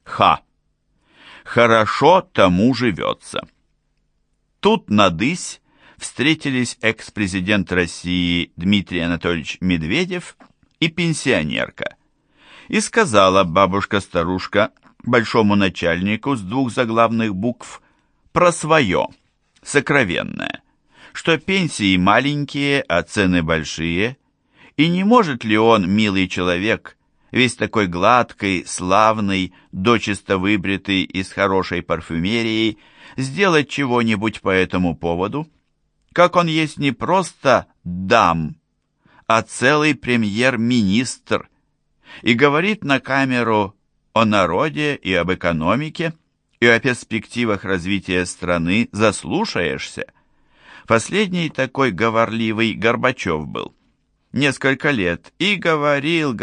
Ха! Хорошо тому живется. Тут надысь встретились экс-президент России Дмитрий Анатольевич Медведев и пенсионерка. И сказала бабушка-старушка большому начальнику с двух заглавных букв про свое, сокровенное, что пенсии маленькие, а цены большие, и не может ли он, милый человек, весь такой гладкий, славный, дочисто выбритый и с хорошей парфюмерией, сделать чего-нибудь по этому поводу? Как он есть не просто дам, а целый премьер-министр, и говорит на камеру о народе и об экономике, и о перспективах развития страны заслушаешься. Последний такой говорливый Горбачев был. Несколько лет и говорил,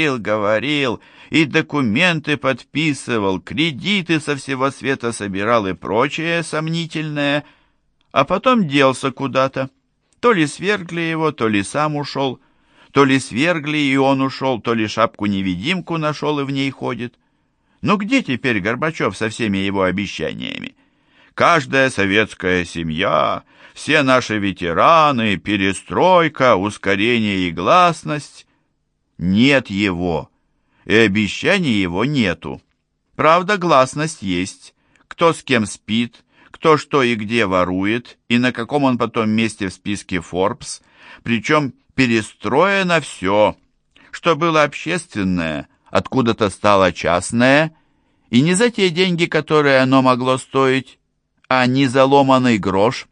и документы подписывал, кредиты со всего света собирал и прочее сомнительное, а потом делся куда-то. То ли свергли его, то ли сам ушел, то ли свергли и он ушел, то ли шапку-невидимку нашел и в ней ходит. Ну где теперь Горбачев со всеми его обещаниями? Каждая советская семья, все наши ветераны, перестройка, ускорение и гласность. Нет его, и обещаний его нету. Правда, гласность есть. Кто с кем спит, кто что и где ворует, и на каком он потом месте в списке Forbes, причем перестроено все, что было общественное, откуда-то стало частное, и не за те деньги, которые оно могло стоить, а не за ломаный грош.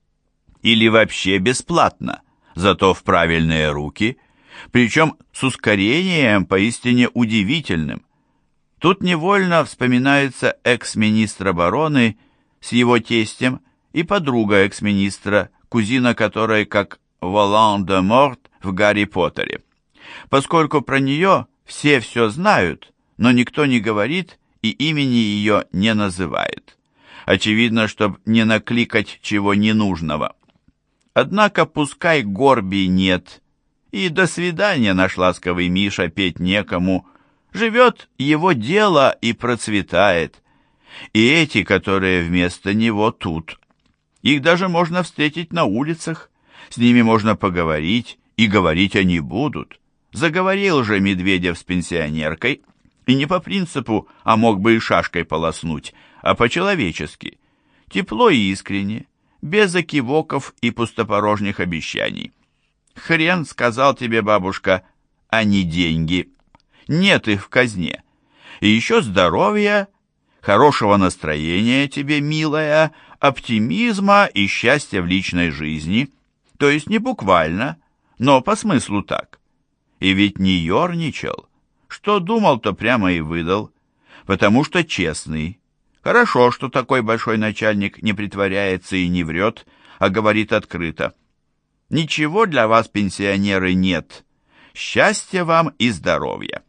Или вообще бесплатно, зато в правильные руки, причем с ускорением поистине удивительным. Тут невольно вспоминается экс-министр обороны с его тестем и подруга экс-министра, кузина которой как Волан-де-Морт в Гарри Поттере. Поскольку про нее все знают, но никто не говорит и имени ее не называет. Очевидно, чтобы не накликать чего ненужного. Однако пускай горбий нет, и до свидания наш ласковый Миша, петь некому, живет его дело и процветает. И эти, которые вместо него тут. Их даже можно встретить на улицах, с ними можно поговорить, и говорить они будут. Заговорил же Медведев с пенсионеркой, и не по принципу, а мог бы и шашкой полоснуть, а по-человечески, тепло и искренне, без окивоков и пустопорожних обещаний. Хрен, сказал тебе бабушка, а не деньги. Нет их в казне. И еще здоровья, хорошего настроения тебе, милая, оптимизма и счастья в личной жизни. То есть не буквально, но по смыслу так. И ведь не ерничал. Что думал, то прямо и выдал. Потому что честный. Хорошо, что такой большой начальник не притворяется и не врет, а говорит открыто. Ничего для вас, пенсионеры, нет. Счастья вам и здоровья.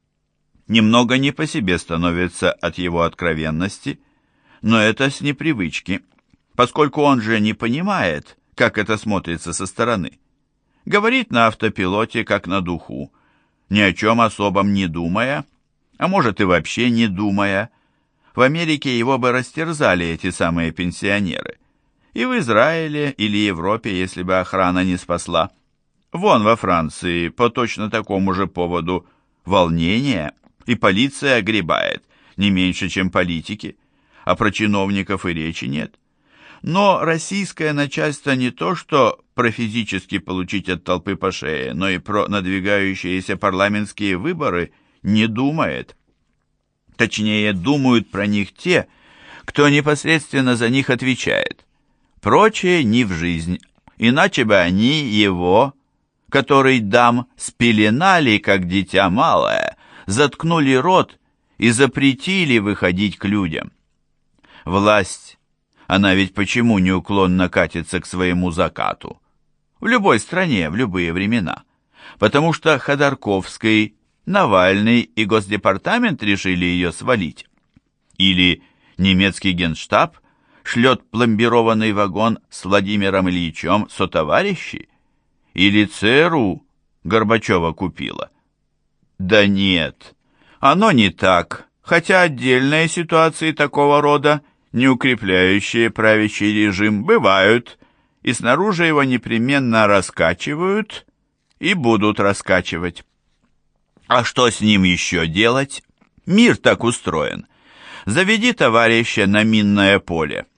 Немного не по себе становится от его откровенности, но это с непривычки, поскольку он же не понимает, как это смотрится со стороны. Говорит на автопилоте, как на духу, ни о чем особом не думая, а может и вообще не думая. В Америке его бы растерзали эти самые пенсионеры. И в Израиле или Европе, если бы охрана не спасла. Вон во Франции по точно такому же поводу волнение, и полиция огребает, не меньше, чем политики, а про чиновников и речи нет. Но российское начальство не то, что про физически получить от толпы по шее, но и про надвигающиеся парламентские выборы не думает. Точнее, думают про них те, кто непосредственно за них отвечает. Прочее не в жизнь, иначе бы они его, который дам спеленали, как дитя малое, заткнули рот и запретили выходить к людям. Власть, она ведь почему неуклонно катится к своему закату? В любой стране, в любые времена. Потому что Ходорковский, Навальный и Госдепартамент решили ее свалить. Или немецкий генштаб шлет пломбированный вагон с Владимиром Ильичем сотоварищи? Или ЦРУ Горбачева купила? Да нет, оно не так, хотя отдельные ситуации такого рода, не укрепляющие правящий режим, бывают, и снаружи его непременно раскачивают и будут раскачивать. А что с ним еще делать? Мир так устроен. Заведи товарища на минное поле,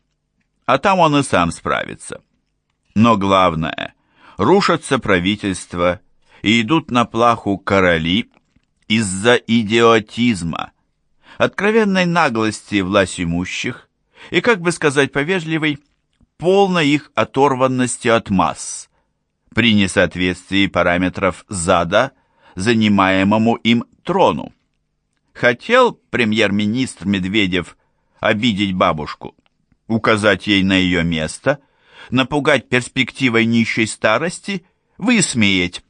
а там он и сам справится. Но главное, рушатся правительства и идут на плаху короли из-за идиотизма, откровенной наглости властимущих и, как бы сказать повежливой, полной их оторванности от масс, при несоответствии параметров зада занимаемому им трону. Хотел премьер-министр Медведев обидеть бабушку, указать ей на ее место, напугать перспективой нищей старости, высмеять?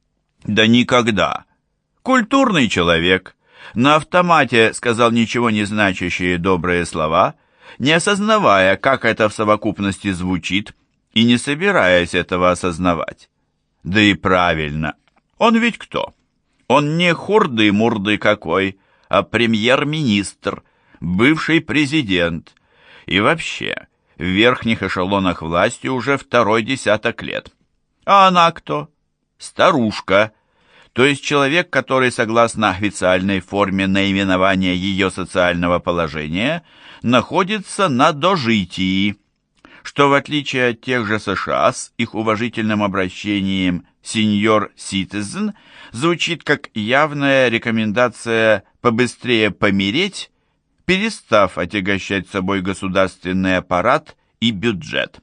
Да никогда. Культурный человек на автомате сказал ничего не значащие добрые слова, не осознавая, как это в совокупности звучит, и не собираясь этого осознавать. Да и правильно. Он ведь кто? Он не хурды-мурды какой, а премьер-министр, бывший президент. И вообще, в верхних эшелонах власти уже второй десяток лет. А она кто? Старушка, то есть человек, который, согласно официальной форме наименования ее социального положения, находится на дожитии, что в отличие от тех же США с их уважительным обращением «senior citizen» звучит как явная рекомендация побыстрее помереть, перестав отягощать собой государственный аппарат и бюджет.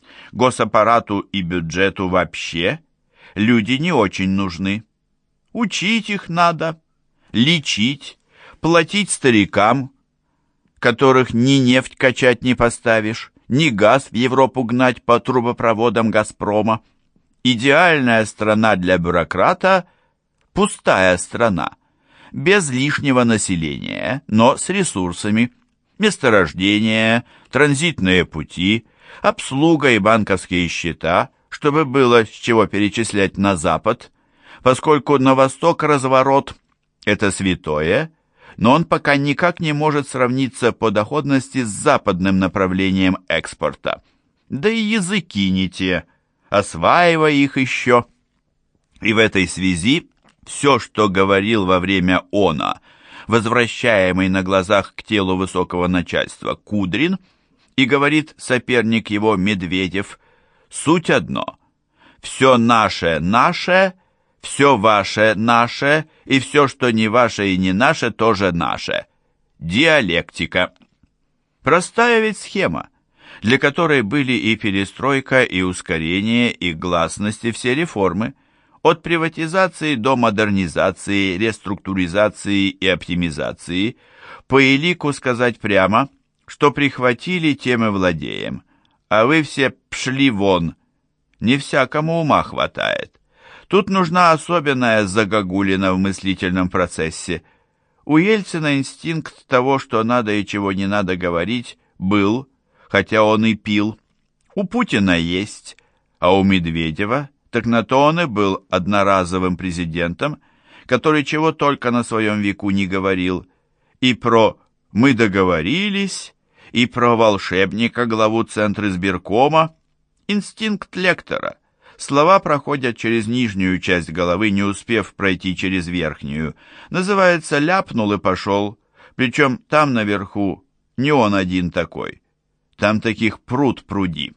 Госаппарату и бюджету вообще люди не очень нужны. Учить их надо, лечить, платить старикам, которых ни нефть качать не поставишь, ни газ в Европу гнать по трубопроводам «Газпрома». Идеальная страна для бюрократа – пустая страна, без лишнего населения, но с ресурсами, месторождения, транзитные пути, обслуга и банковские счета, чтобы было с чего перечислять на Запад, поскольку на Восток разворот – это святое, но он пока никак не может сравниться по доходности с западным направлением экспорта. Да и языки не те, осваивай их еще. И в этой связи все, что говорил во время ОНА, возвращаемый на глазах к телу высокого начальства Кудрин, и говорит соперник его Медведев, суть одно – все наше – наше, все ваше – наше, и все, что не ваше и не наше, тоже наше. Диалектика. Простая ведь схема, для которой были и перестройка, и ускорение, и гласности все реформы, от приватизации до модернизации, реструктуризации и оптимизации, по элику сказать прямо, что прихватили, тем и владеем, а вы все пшли вон, не всякому ума хватает. Тут нужна особенная загогулина в мыслительном процессе. У Ельцина инстинкт того, что надо и чего не надо говорить, был, хотя он и пил. У Путина есть, а у Медведева, так на то он и был одноразовым президентом, который чего только на своем веку не говорил, и про «мы договорились», и про волшебника, главу Центризбиркома, инстинкт лектора. Слова проходят через нижнюю часть головы, не успев пройти через верхнюю. Называется «ляпнул и пошел». Причем там наверху не он один такой. Там таких пруд-пруди.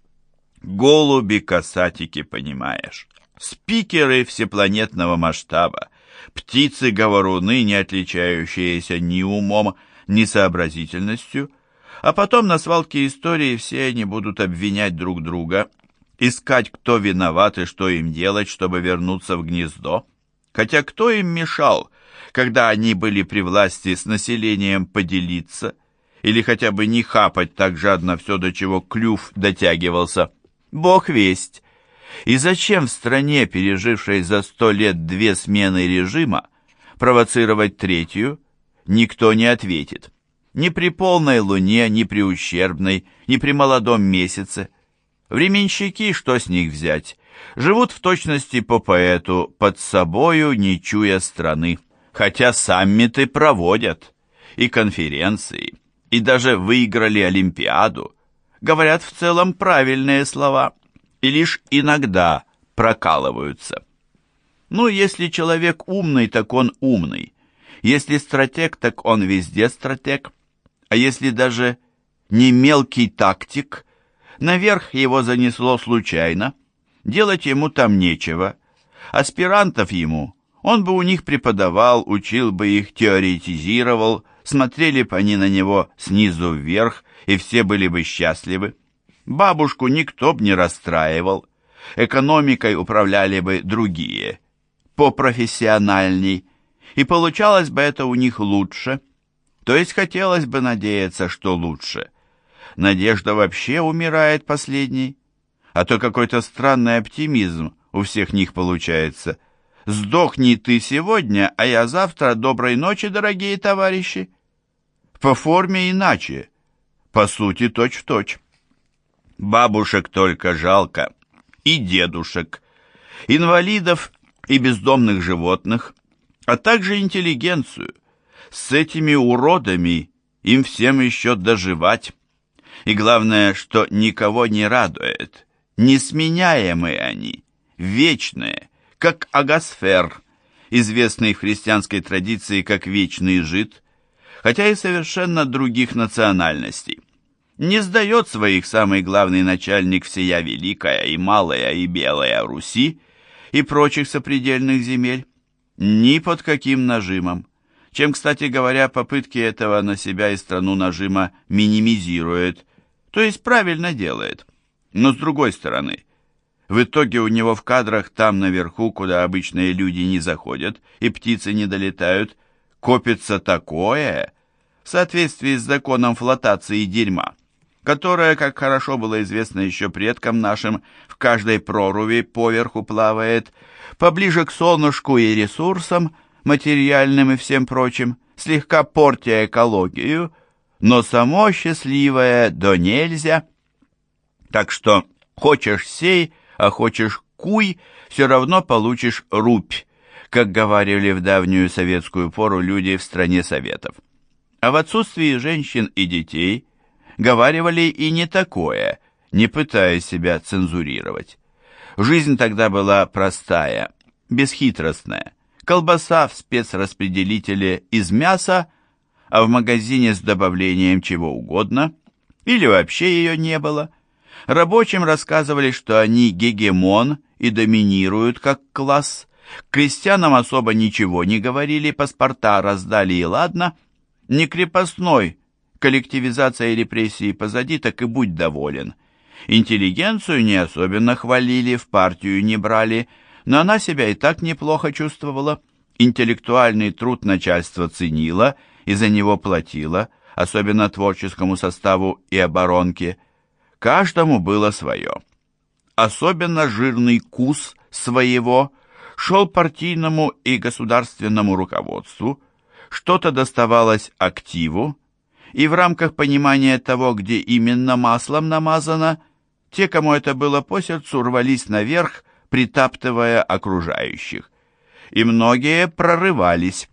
Голуби-касатики, понимаешь. Спикеры всепланетного масштаба. Птицы-говоруны, не отличающиеся ни умом, ни сообразительностью. А потом на свалке истории все они будут обвинять друг друга, искать, кто виноват и что им делать, чтобы вернуться в гнездо. Хотя кто им мешал, когда они были при власти, с населением поделиться, или хотя бы не хапать так жадно все, до чего клюв дотягивался? Бог весть. И зачем в стране, пережившей за 100 лет 2 смены режима, провоцировать третью, никто не ответит. Ни при полной луне, ни при ущербной, ни при молодом месяце. Временщики, что с них взять, живут в точности по поэту, под собою не чуя страны. Хотя саммиты проводят. и конференции, и даже выиграли Олимпиаду, говорят в целом правильные слова и лишь иногда прокалываются. Ну, если человек умный, так он умный. Если стратег, так он везде стратег. А если даже не мелкий тактик, наверх его занесло случайно, делать ему там нечего. Аспирантов ему, он бы у них преподавал, учил бы их, теоретизировал, смотрели бы они на него снизу вверх, и все были бы счастливы. Бабушку никто б не расстраивал, экономикой управляли бы другие, попрофессиональней, и получалось бы это у них лучше, то есть хотелось бы надеяться, что лучше. Надежда вообще умирает последней, а то какой-то странный оптимизм у всех них получается. «Сдохни ты сегодня, а я завтра. Доброй ночи, дорогие товарищи». По форме иначе, по сути точь-в-точь. Бабушек только жалко, и дедушек, инвалидов и бездомных животных, а также интеллигенцию. С этими уродами им всем еще доживать. И главное, что никого не радует, несменяемые они, вечные, как Агасфер, известный в христианской традиции как вечный жид, хотя и совершенно других национальностей. Не сдает своих самый главный начальник всея Великая и Малая и Белая Руси и прочих сопредельных земель ни под каким нажимом, чем, кстати говоря, попытки этого на себя и страну нажима минимизирует, то есть правильно делает. Но с другой стороны, в итоге у него в кадрах там наверху, куда обычные люди не заходят и птицы не долетают, копится такое, в соответствии с законом флотации дерьма, которое, как хорошо было известно еще предкам нашим, в каждой проруби поверху плавает, поближе к солнышку и ресурсам, материальным и всем прочим, слегка портя экологию, но само счастливое до нельзя. Так что хочешь сей, а хочешь куй, все равно получишь рубь, как говаривали в давнюю советскую пору люди в стране советов. А в отсутствии женщин и детей говаривали и не такое, не пытаясь себя цензурировать. Жизнь тогда была простая, бесхитростная. Колбаса в спецраспределителе из мяса, а в магазине с добавлением чего угодно, или вообще ее не было. Рабочим рассказывали, что они гегемон и доминируют как класс. Крестьянам особо ничего не говорили, паспорта раздали и ладно. Не крепостной, коллективизация и репрессии позади, так и будь доволен. Интеллигенцию не особенно хвалили, в партию не брали, но она себя и так неплохо чувствовала. Интеллектуальный труд начальство ценило и за него платило, особенно творческому составу и оборонке. Каждому было свое. Особенно жирный кус своего шел партийному и государственному руководству, что-то доставалось активу, и в рамках понимания того, где именно маслом намазано, те, кому это было по сердцу, рвались наверх, притаптывая окружающих. И многие прорывались,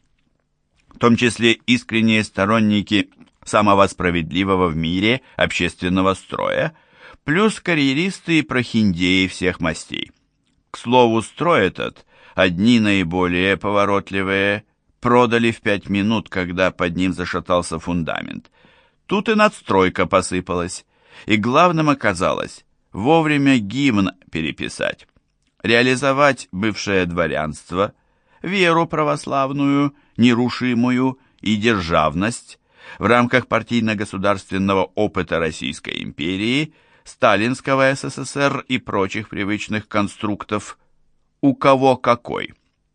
в том числе искренние сторонники самого справедливого в мире общественного строя, плюс карьеристы и прохиндеи всех мастей. К слову, строй этот, одни наиболее поворотливые, продали в 5 минут, когда под ним зашатался фундамент. Тут и надстройка посыпалась, и главным оказалось вовремя гимн переписать, реализовать бывшее дворянство, веру православную, нерушимую и державность в рамках партийно-государственного опыта Российской империи, сталинского СССР и прочих привычных конструктов, у кого какой.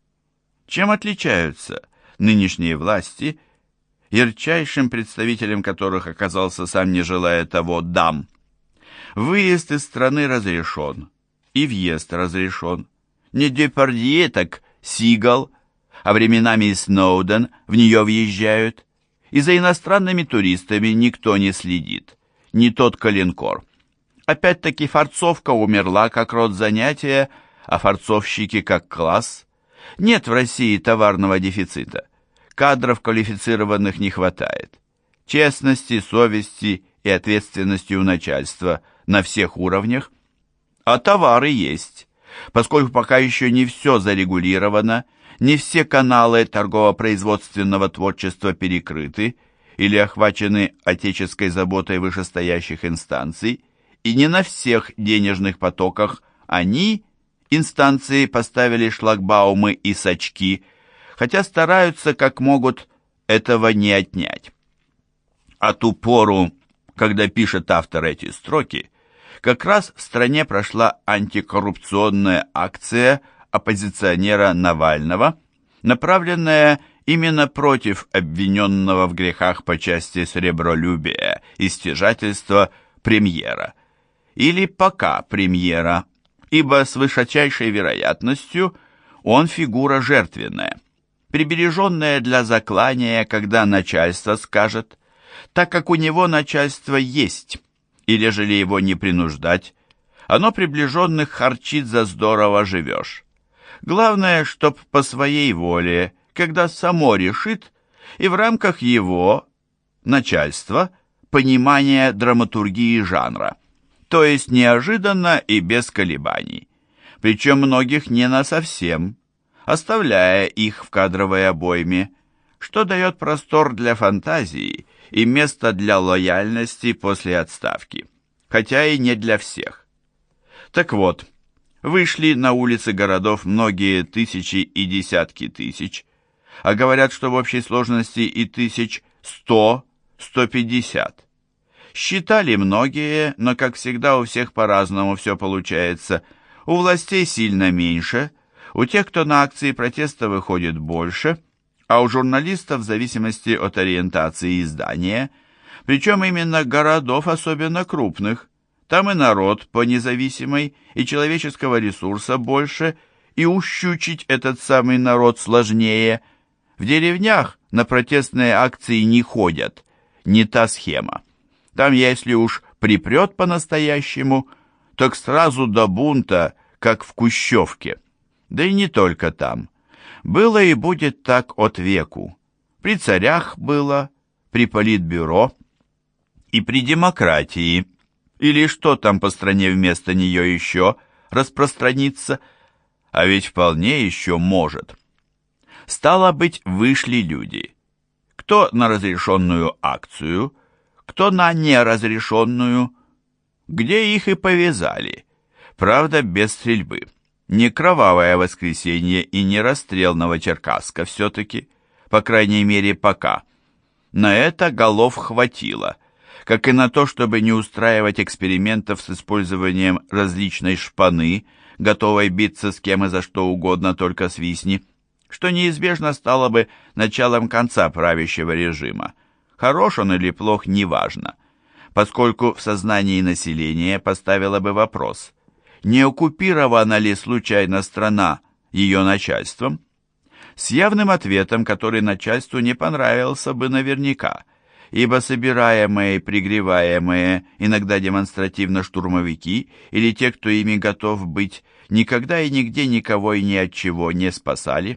Чем отличаются нынешние власти, ярчайшим представителем которых оказался сам не желая того дам? Выезд из страны разрешен, и въезд разрешен. Не Депардье, так Сигал, а временами и Сноуден в нее въезжают. И за иностранными туристами никто не следит, не тот коленкор. Опять-таки форцовка умерла как род занятия, а форцовщики как класс. Нет в России товарного дефицита. кадров квалифицированных не хватает. Честности, совести и ответственности у начальства на всех уровнях. А товары есть, поскольку пока еще не все зарегулировано, не все каналы торгово-производственного творчества перекрыты или охвачены отеческой заботой вышестоящих инстанций, и не на всех денежных потоках они, инстанции, поставили шлагбаумы и сачки, хотя стараются как могут этого не отнять. А ту пору, когда пишет автор эти строки, как раз в стране прошла антикоррупционная акция оппозиционера Навального, направленная именно против обвиненного в грехах по части сребролюбия и стяжательства премьера, или пока премьера, ибо с высочайшей вероятностью он фигура жертвенная, прибереженная для заклания, когда начальство скажет, так как у него начальство есть, или ежели его не принуждать, оно приближенных харчит за здорово живешь. Главное, чтоб по своей воле, когда само решит, и в рамках его, начальства, понимания драматургии жанра, то есть неожиданно и без колебаний, причем многих не насовсем, оставляя их в кадровой обойме, что дает простор для фантазии и место для лояльности после отставки, хотя и не для всех. Так вот, вышли на улицы городов многие тысячи и десятки тысяч, а говорят, что в общей сложности и 100-150. Считали многие, но, как всегда, у всех по-разному все получается. У властей сильно меньше, у тех, кто на акции протеста выходит, больше, а у журналистов в зависимости от ориентации издания, причем именно городов особенно крупных. Там и народ по независимой, и человеческого ресурса больше, и ущучить этот самый народ сложнее. В деревнях на протестные акции не ходят, не та схема. Там, если уж припрет по-настоящему, так сразу до бунта, как в Кущевке. Да и не только там. Было и будет так от веку. При царях было, при политбюро и при демократии. Или что там по стране вместо нее еще распространится? А ведь вполне еще может. Стало быть, вышли люди. Кто на разрешенную акцию, кто на неразрешенную, где их и повязали. Правда, без стрельбы. Не кровавое воскресенье и не расстрел Новочеркасска все-таки, по крайней мере, пока. На это голов хватило, как и на то, чтобы не устраивать экспериментов с использованием различной шпаны, готовой биться с кем и за что угодно, только свистни, что неизбежно стало бы началом конца правящего режима. Хорош он или плох, неважно, поскольку в сознании населения поставило бы вопрос, не оккупирована ли случайно страна ее начальством? С явным ответом, который начальству не понравился бы наверняка, ибо собираемые и пригреваемые, иногда демонстративно штурмовики или те, кто ими готов быть, никогда и нигде никого и ни от чего не спасали.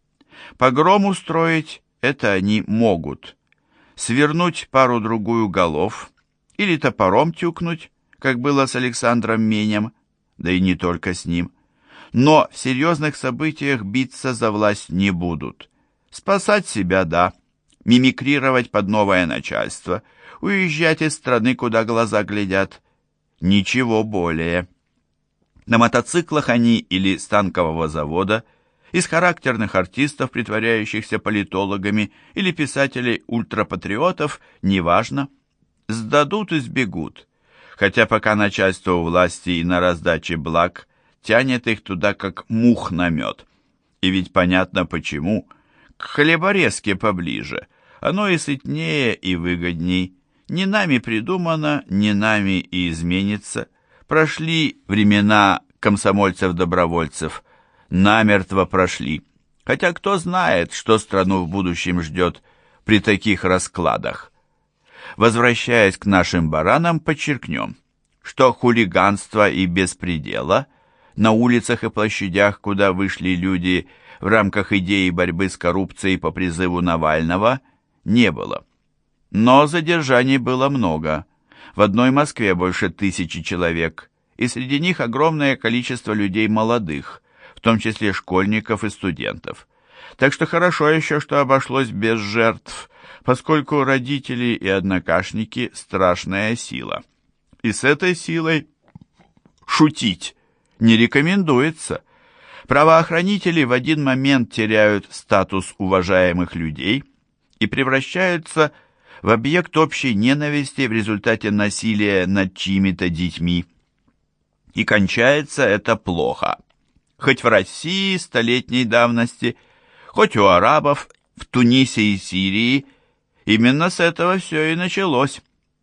Погром устроить это они могут. Свернуть пару-другую голов или топором тюкнуть, как было с Александром Менем, да и не только с ним. Но в серьезных событиях биться за власть не будут. Спасать себя, да, мимикрировать под новое начальство, уезжать из страны, куда глаза глядят. Ничего более. На мотоциклах они или с танкового завода, из характерных артистов, притворяющихся политологами, или писателей-ультрапатриотов, неважно, сдадут и сбегут. Хотя пока начальство у власти и на раздаче благ тянет их туда, как мух на мед. И ведь понятно почему. К хлеборезке поближе. Оно и сытнее, и выгодней. Не нами придумано, не нами и изменится. Прошли времена комсомольцев-добровольцев. Намертво прошли. Хотя кто знает, что страну в будущем ждет при таких раскладах. Возвращаясь к нашим баранам, подчеркнем, что хулиганство и беспредела на улицах и площадях, куда вышли люди, в рамках идеи борьбы с коррупцией по призыву Навального не было. Но задержаний было много. В одной Москве больше 1000 человек, и среди них огромное количество людей молодых, в том числе школьников и студентов. Так что хорошо еще, что обошлось без жертв, поскольку родители и однокашники – страшная сила. И с этой силой шутить не рекомендуется. Правоохранители в один момент теряют статус уважаемых людей и превращаются в объект общей ненависти в результате насилия над чьими-то детьми. И кончается это плохо. Хоть в России столетней давности, хоть у арабов, в Тунисе и Сирии, именно с этого все и началось.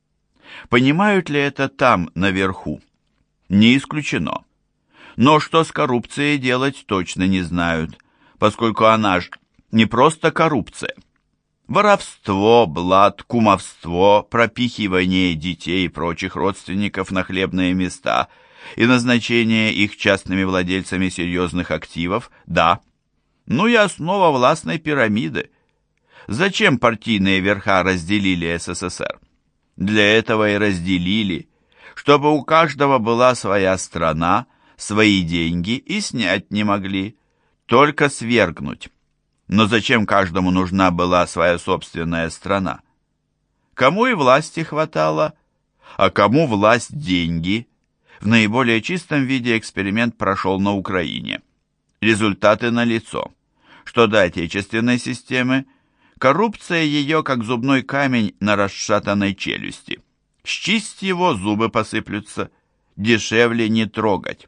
Понимают ли это там, наверху? Не исключено. Но что с коррупцией делать, точно не знают, поскольку она ж не просто коррупция. Воровство, блат, кумовство, пропихивание детей и прочих родственников на хлебные места и назначение их частными владельцами серьезных активов, да. Ну и основа властной пирамиды. Зачем партийные верха разделили СССР? Для этого и разделили, чтобы у каждого была своя страна, свои деньги и снять не могли, только свергнуть. Но зачем каждому нужна была своя собственная страна? Кому и власти хватало, а кому власть деньги? В наиболее чистом виде эксперимент прошел на Украине. Результаты налицо. Что до отечественной системы, коррупция ее как зубной камень на расшатанной челюсти. Счисть его, зубы посыплются, дешевле не трогать.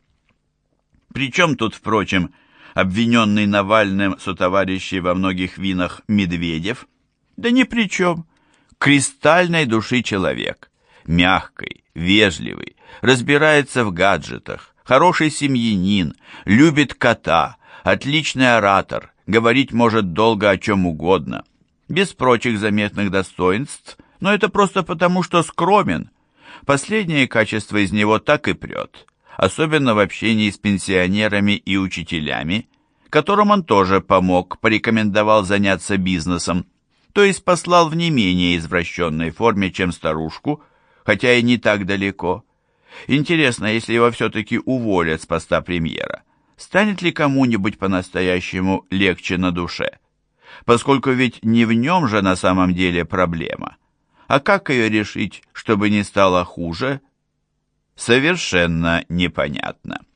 Причем тут, впрочем, обвиненный Навальным сотоварищей во многих винах Медведев? Да ни при чем. Кристальной души человек, мягкий, вежливый, разбирается в гаджетах, хороший семьянин, любит кота, отличный оратор, говорить может долго о чем угодно, без прочих заметных достоинств, но это просто потому, что скромен. Последнее качество из него так и прет, особенно в общении с пенсионерами и учителями, которым он тоже помог, порекомендовал заняться бизнесом, то есть послал в не менее извращенной форме, чем старушку, хотя и не так далеко. Интересно, если его все-таки уволят с поста премьера, станет ли кому-нибудь по-настоящему легче на душе? Поскольку ведь не в нем же на самом деле проблема. А как ее решить, чтобы не стало хуже, совершенно непонятно.